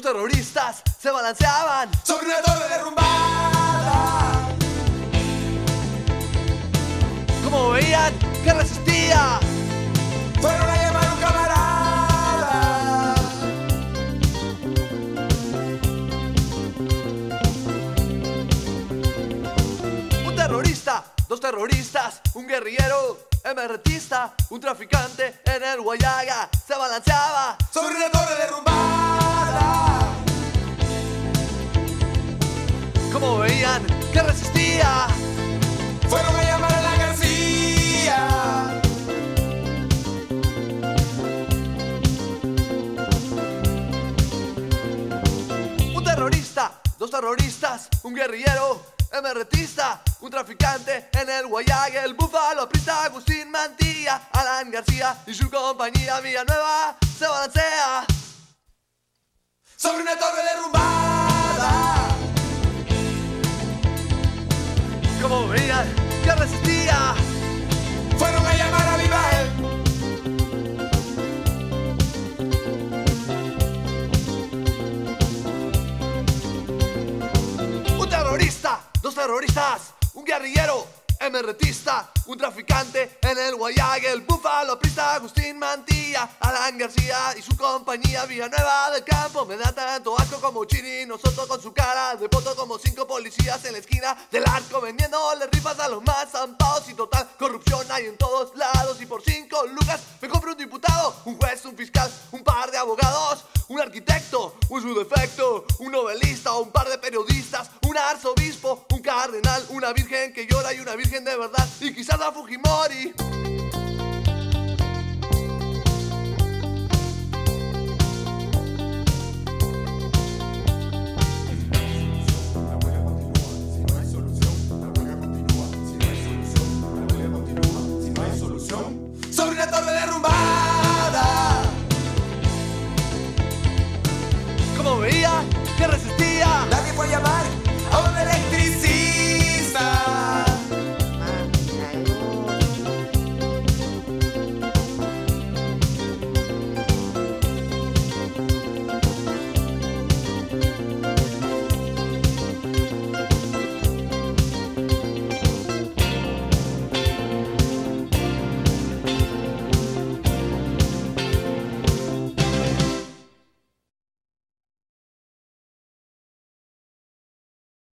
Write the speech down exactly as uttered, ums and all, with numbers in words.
terroristas se balanceaban sobre una torre derrumbada. Como veían que resistía, fueron a llamar a un camarada. Un terrorista, dos terroristas, un guerrillero emerretista, un traficante en el Guayaga se balanceaba sobre una torre derrumbada. Como veían que resistía, fueron a llamar a la García. Un terrorista, dos terroristas, un guerrillero emerretista, un traficante en el Guayaga, el búfalo aprista, Agustín Mantilla, Alan García y su compañía Villanueva se balancea sobre una torre derrumbada. Como veían que resistía, fueron a llamar a Vivael. Un terrorista, dos terroristas, un guerrillero emerretista, un traficante en el Guayaga, el búfalo aprista, Agustín Mantilla, Alan García y su compañía Villanueva del Campo. Me da tanto asco como Chiri, nosotros con su cara de poto como cinco policías en la esquina del arco vendiéndole rifas a los más zampados y total corrupción hay en todos lados. Y por cinco lucas me compro un diputado, un juez, un fiscal, un par de abogados, un arquitecto, un su defecto, un novelista, un par de periodistas, un arzobispo, un cardenal, una virgen que llora y una virgen de verdad y quizás a Fujimori.